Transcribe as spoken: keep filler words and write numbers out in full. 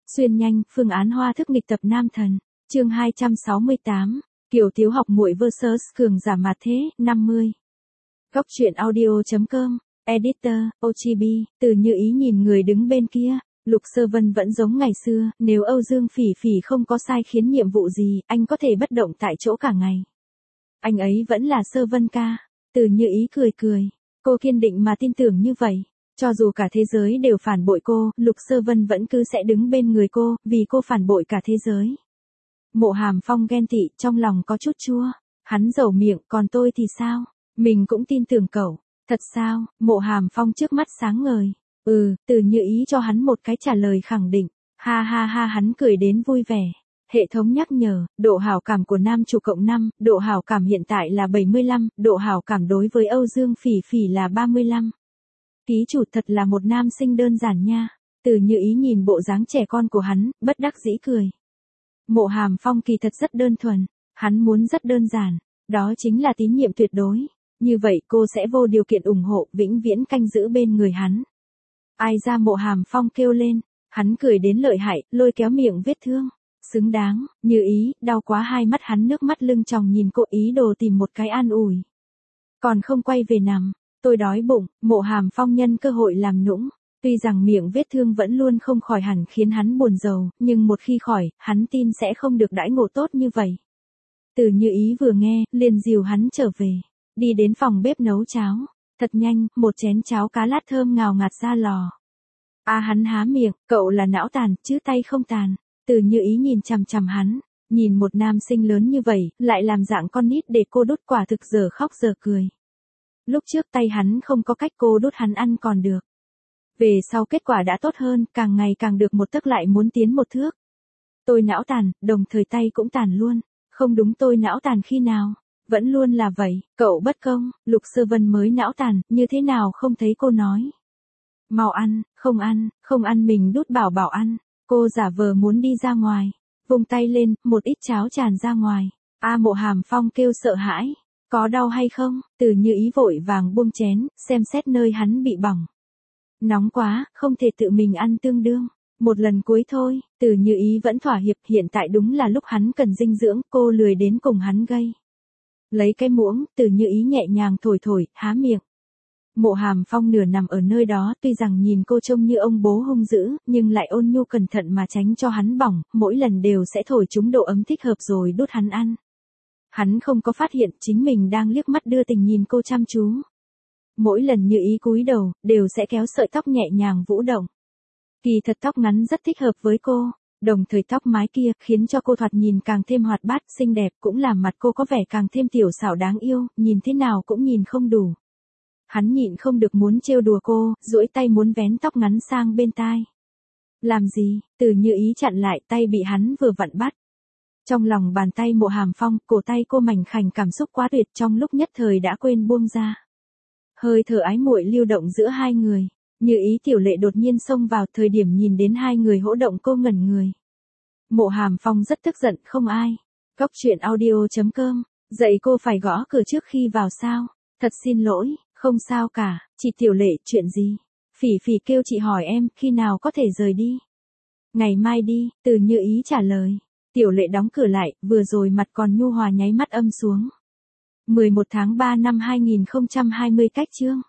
Xuyên nhanh, phương án hoa thức nghịch tập nam thần. Chương hai trăm sáu mươi tám, Kiều Tiếu học muội versus cường giả mà thế, năm mươi. Góc truyện audio.com, Editor, ô giê bê, Từ Như Ý nhìn người đứng bên kia, Lục Sơ Vân vẫn giống ngày xưa, nếu Âu Dương Phỉ Phỉ không có sai khiến nhiệm vụ gì, anh có thể bất động tại chỗ cả ngày. Anh ấy vẫn là Sơ Vân ca. Từ Như Ý cười cười, cô kiên định mà tin tưởng như vậy. Cho dù cả thế giới đều phản bội cô, Lục Sơ Vân vẫn cứ sẽ đứng bên người cô, vì cô phản bội cả thế giới. Mộ Hàm Phong ghen tị, trong lòng có chút chua. Hắn dẩu miệng, còn tôi thì sao? Mình cũng tin tưởng cậu. Thật sao? Mộ Hàm Phong trước mắt sáng ngời. Ừ, Từ Như Ý cho hắn một cái trả lời khẳng định. Ha ha ha, hắn cười đến vui vẻ. Hệ thống nhắc nhở, độ hảo cảm của nam chủ cộng năm, độ hảo cảm hiện tại là bảy mươi lăm, độ hảo cảm đối với Âu Dương Phỉ Phỉ là ba mươi lăm. Ký chủ thật là một nam sinh đơn giản nha. Từ Như Ý nhìn bộ dáng trẻ con của hắn, bất đắc dĩ cười. Mộ Hàm Phong kỳ thật rất đơn thuần, hắn muốn rất đơn giản, đó chính là tín nhiệm tuyệt đối. Như vậy cô sẽ vô điều kiện ủng hộ, vĩnh viễn canh giữ bên người hắn. Ai ra? Mộ Hàm Phong kêu lên, hắn cười đến lợi hại, lôi kéo miệng vết thương. Xứng đáng. Như Ý, đau quá. Hai mắt hắn nước mắt lưng tròng nhìn cô, ý đồ tìm một cái an ủi. Còn không quay về nằm, tôi đói bụng. Mộ Hàm Phong nhân cơ hội làm nũng. Tuy rằng miệng vết thương vẫn luôn không khỏi hẳn khiến hắn buồn rầu, nhưng một khi khỏi, hắn tin sẽ không được đãi ngộ tốt như vậy. Từ Như Ý vừa nghe, liền dìu hắn trở về, đi đến phòng bếp nấu cháo. Thật nhanh, một chén cháo cá lát thơm ngào ngạt ra lò. A à, hắn há miệng, cậu là não tàn, chứ tay không tàn. Từ Như Ý nhìn chằm chằm hắn, nhìn một nam sinh lớn như vậy, lại làm dạng con nít để cô đút, quả thực giờ khóc giờ cười. Lúc trước tay hắn không có cách, cô đút hắn ăn còn được. Về sau kết quả đã tốt hơn, càng ngày càng được một tấc lại muốn tiến một thước. Tôi não tàn, đồng thời tay cũng tàn luôn. Không đúng, tôi não tàn khi nào? Vẫn luôn là vậy, cậu bất công. Lục Sơ Vân mới não tàn, như thế nào không thấy cô nói. Mau ăn, không ăn, không ăn, mình đút bảo bảo ăn. Cô giả vờ muốn đi ra ngoài, vung tay lên, một ít cháo tràn ra ngoài. A à, Mộ Hàm Phong kêu sợ hãi. Có đau hay không? Từ Như Ý vội vàng buông chén, xem xét nơi hắn bị bỏng. Nóng quá, không thể tự mình ăn tương đương. Một lần cuối thôi. Từ Như Ý vẫn thỏa hiệp, hiện tại đúng là lúc hắn cần dinh dưỡng, cô lười đến cùng hắn gây. Lấy cái muỗng, Từ Như Ý nhẹ nhàng thổi thổi, há miệng. Mộ Hàm Phong nửa nằm ở nơi đó, tuy rằng nhìn cô trông như ông bố hung dữ, nhưng lại ôn nhu cẩn thận mà tránh cho hắn bỏng, mỗi lần đều sẽ thổi trúng độ ấm thích hợp rồi đút hắn ăn. Hắn không có phát hiện chính mình đang liếc mắt đưa tình nhìn cô chăm chú. Mỗi lần Như Ý cúi đầu, đều sẽ kéo sợi tóc nhẹ nhàng vũ động. Kỳ thật tóc ngắn rất thích hợp với cô, đồng thời tóc mái kia khiến cho cô thoạt nhìn càng thêm hoạt bát, xinh đẹp, cũng làm mặt cô có vẻ càng thêm tiểu xảo đáng yêu, nhìn thế nào cũng nhìn không đủ. Hắn nhịn không được muốn trêu đùa cô, duỗi tay muốn vén tóc ngắn sang bên tai. Làm gì? Từ Như Ý chặn lại, tay bị hắn vừa vặn bắt. Trong lòng bàn tay Mộ Hàm Phong, cổ tay cô mảnh khảnh, cảm xúc quá tuyệt, trong lúc nhất thời đã quên buông ra. Hơi thở ái muội lưu động giữa hai người. Như Ý tiểu lệ đột nhiên xông vào, thời điểm nhìn đến hai người hỗ động cô ngẩn người. Mộ Hàm Phong rất tức giận, không ai. Góc truyện audio.com, dạy cô phải gõ cửa trước khi vào sao? Thật xin lỗi, không sao cả, chị tiểu lệ, chuyện gì? Phỉ Phỉ kêu chị hỏi em, khi nào có thể rời đi? Ngày mai đi. Từ Như Ý trả lời. Tiểu lệ đóng cửa lại, vừa rồi mặt còn nhu hòa nháy mắt âm xuống. mười một tháng ba năm hai nghìn không trăm hai mươi cách chương.